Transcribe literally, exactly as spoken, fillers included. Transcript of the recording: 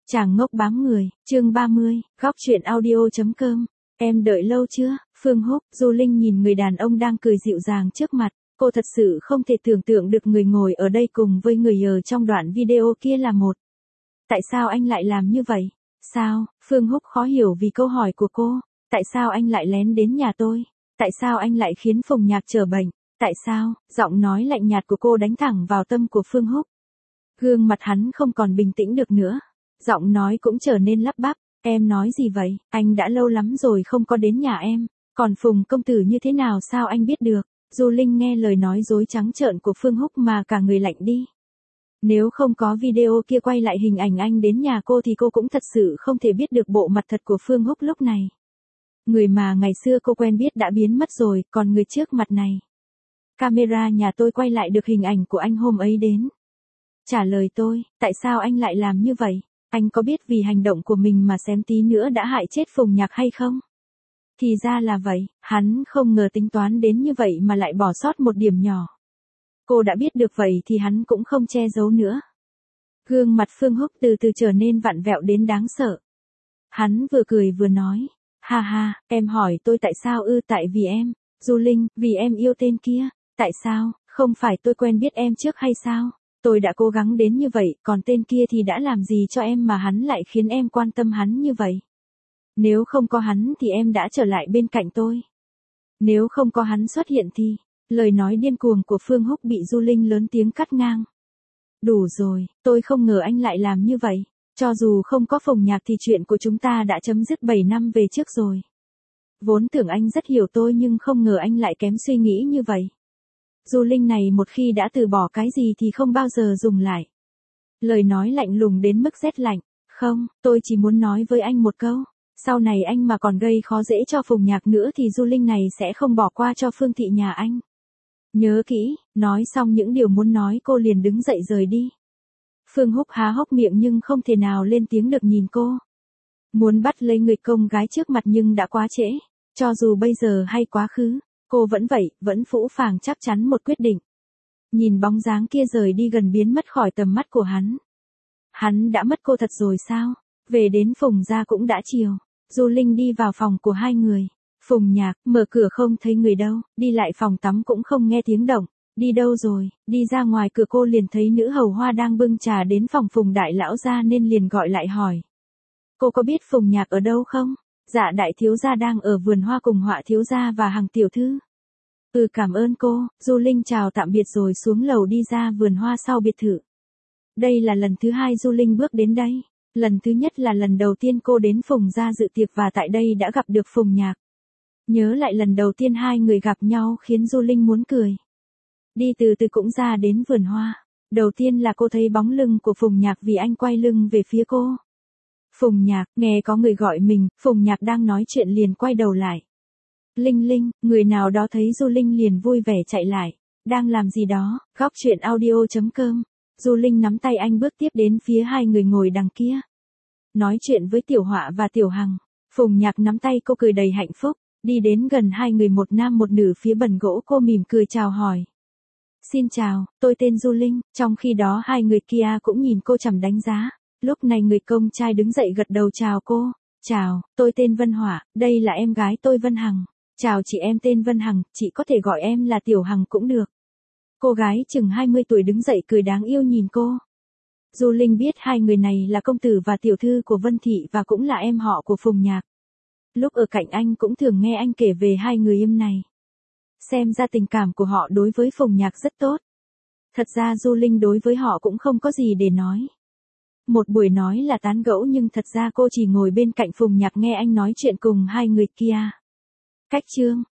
Chàng ngốc bám người, chương ba mươi, góc chuyện audio.com. Em đợi lâu chưa? Phương Húc, Du Linh nhìn người đàn ông đang cười dịu dàng trước mặt, cô thật sự không thể tưởng tượng được người ngồi ở đây cùng với người ở trong đoạn video kia là một. Tại sao anh lại làm như vậy? Sao? Phương Húc khó hiểu vì câu hỏi của cô. Tại sao anh lại lén đến nhà tôi? Tại sao anh lại khiến Phùng Nhạc trở bệnh? Tại sao? Giọng nói lạnh nhạt của cô đánh thẳng vào tâm của Phương Húc. Gương mặt hắn không còn bình tĩnh được nữa. Giọng nói cũng trở nên lắp bắp, em nói gì vậy, anh đã lâu lắm rồi không có đến nhà em, còn Phùng công tử như thế nào sao anh biết được? Du Linh nghe lời nói dối trắng trợn của Phương Húc mà cả người lạnh đi. Nếu không có video kia quay lại hình ảnh anh đến nhà cô thì cô cũng thật sự không thể biết được bộ mặt thật của Phương Húc lúc này. Người mà ngày xưa cô quen biết đã biến mất rồi, còn người trước mặt này. Camera nhà tôi quay lại được hình ảnh của anh hôm ấy đến. Trả lời tôi, tại sao anh lại làm như vậy? Anh có biết vì hành động của mình mà xém tí nữa đã hại chết Phùng Nhạc hay không? Thì ra là vậy, hắn không ngờ tính toán đến như vậy mà lại bỏ sót một điểm nhỏ. Cô đã biết được vậy thì hắn cũng không che giấu nữa. Gương mặt Phương Húc từ từ trở nên vặn vẹo đến đáng sợ. Hắn vừa cười vừa nói, ha ha, em hỏi tôi tại sao ư? Tại vì em, Du Linh, vì em yêu tên kia. Tại sao, không phải tôi quen biết em trước hay sao? Tôi đã cố gắng đến như vậy, còn tên kia thì đã làm gì cho em mà hắn lại khiến em quan tâm hắn như vậy? Nếu không có hắn thì em đã trở lại bên cạnh tôi. Nếu không có hắn xuất hiện thì... Lời nói điên cuồng của Phương Húc bị Du Linh lớn tiếng cắt ngang. Đủ rồi, tôi không ngờ anh lại làm như vậy. Cho dù không có Phùng Nhạc thì chuyện của chúng ta đã chấm dứt bảy năm về trước rồi. Vốn tưởng anh rất hiểu tôi nhưng không ngờ anh lại kém suy nghĩ như vậy. Du Linh này một khi đã từ bỏ cái gì thì không bao giờ dùng lại. Lời nói lạnh lùng đến mức rét lạnh. Không, tôi chỉ muốn nói với anh một câu. Sau này anh mà còn gây khó dễ cho Phùng Nhạc nữa thì Du Linh này sẽ không bỏ qua cho Phương thị nhà anh. Nhớ kỹ, nói xong những điều muốn nói cô liền đứng dậy rời đi. Phương Húc há hốc miệng nhưng không thể nào lên tiếng được nhìn cô. Muốn bắt lấy người công gái trước mặt nhưng đã quá trễ. Cho dù bây giờ hay quá khứ, cô vẫn vậy, vẫn phũ phàng chắc chắn một quyết định. Nhìn bóng dáng kia rời đi gần biến mất khỏi tầm mắt của hắn. Hắn đã mất cô thật rồi sao? Về đến Phùng gia cũng đã chiều. Du Linh đi vào phòng của hai người. Phùng Nhạc, mở cửa không thấy người đâu, đi lại phòng tắm cũng không nghe tiếng động. Đi đâu rồi? Đi ra ngoài cửa cô liền thấy nữ hầu hoa đang bưng trà đến phòng Phùng đại lão gia nên liền gọi lại hỏi. Cô có biết Phùng Nhạc ở đâu không? Dạ đại thiếu gia đang ở vườn hoa cùng Họa thiếu gia và Hằng tiểu thư. Ừ cảm ơn cô, Du Linh chào tạm biệt rồi xuống lầu đi ra vườn hoa sau biệt thự. Đây là lần thứ hai Du Linh bước đến đây. Lần thứ nhất là lần đầu tiên cô đến Phùng gia dự tiệc và tại đây đã gặp được Phùng Nhạc. Nhớ lại lần đầu tiên hai người gặp nhau khiến Du Linh muốn cười. Đi từ từ cũng ra đến vườn hoa. Đầu tiên là cô thấy bóng lưng của Phùng Nhạc vì anh quay lưng về phía cô. Phùng Nhạc, nghe có người gọi mình, Phùng Nhạc đang nói chuyện liền quay đầu lại. Linh Linh, người nào đó thấy Du Linh liền vui vẻ chạy lại. Đang làm gì đó, góc chuyện audio.com. Du Linh nắm tay anh bước tiếp đến phía hai người ngồi đằng kia. Nói chuyện với Tiểu Họa và Tiểu Hằng. Phùng Nhạc nắm tay cô cười đầy hạnh phúc. Đi đến gần hai người một nam một nữ phía bần gỗ cô mỉm cười chào hỏi. Xin chào, tôi tên Du Linh, trong khi đó hai người kia cũng nhìn cô chằm đánh giá. Lúc này người công trai đứng dậy gật đầu chào cô. Chào, tôi tên Vân Họa, đây là em gái tôi Vân Hằng. Chào chị em tên Vân Hằng, chị có thể gọi em là Tiểu Hằng cũng được. Cô gái chừng hai mươi tuổi đứng dậy cười đáng yêu nhìn cô. Du Linh biết hai người này là công tử và tiểu thư của Vân Thị và cũng là em họ của Phùng Nhạc. Lúc ở cạnh anh cũng thường nghe anh kể về hai người em này. Xem ra tình cảm của họ đối với Phùng Nhạc rất tốt. Thật ra Du Linh đối với họ cũng không có gì để nói. Một buổi nói là tán gẫu nhưng thật ra cô chỉ ngồi bên cạnh Phùng Nhạc nghe anh nói chuyện cùng hai người kia. Cách chương,